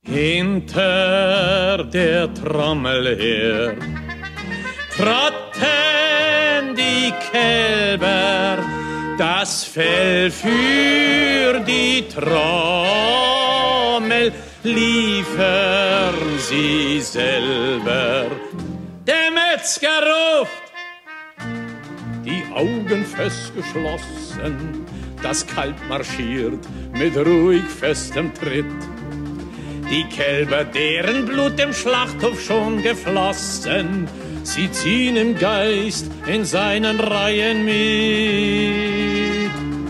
Hinter der Trommel her trotten die Kälber, das Fell für die Trommel liefern sie selber. Der Metzger ruft, die Augen fest geschlossen, das Kalb marschiert mit ruhig festem Tritt. Die Kälber, deren Blut im Schlachthof schon geflossen, sie ziehen im Geist in seinen Reihen mit.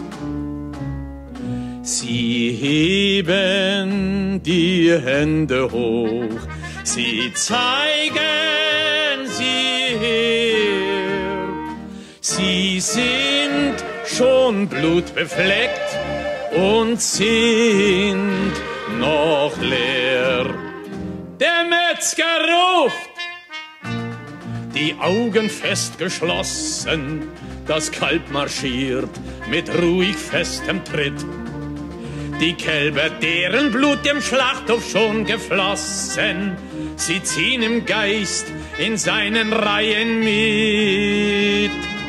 Sie heben die Hände hoch, sie zeigen sie her. Sie sind schon blutbefleckt und sind noch leer. Der Metzger ruft, die Augen fest geschlossen, das Kalb marschiert mit ruhig festem Tritt. Die Kälber, deren Blut im Schlachthof schon geflossen, sie ziehen im Geist in seinen Reihen mit.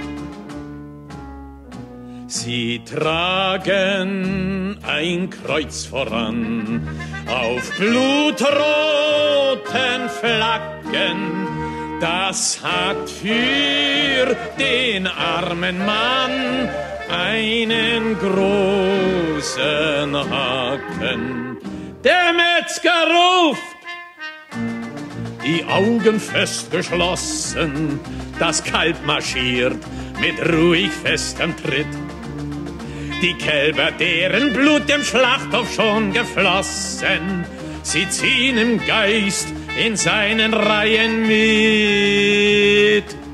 Sie tragen ein Kreuz voran auf blutroten Flaggen. Das hat für den armen Mann einen großen Haken. Der Metzger ruft, die Augen fest geschlossen, das Kalb marschiert mit ruhig festem Tritt. Die Kälber, deren Blut im Schlachthof schon geflossen, sie ziehen im Geist in seinen Reihen mit.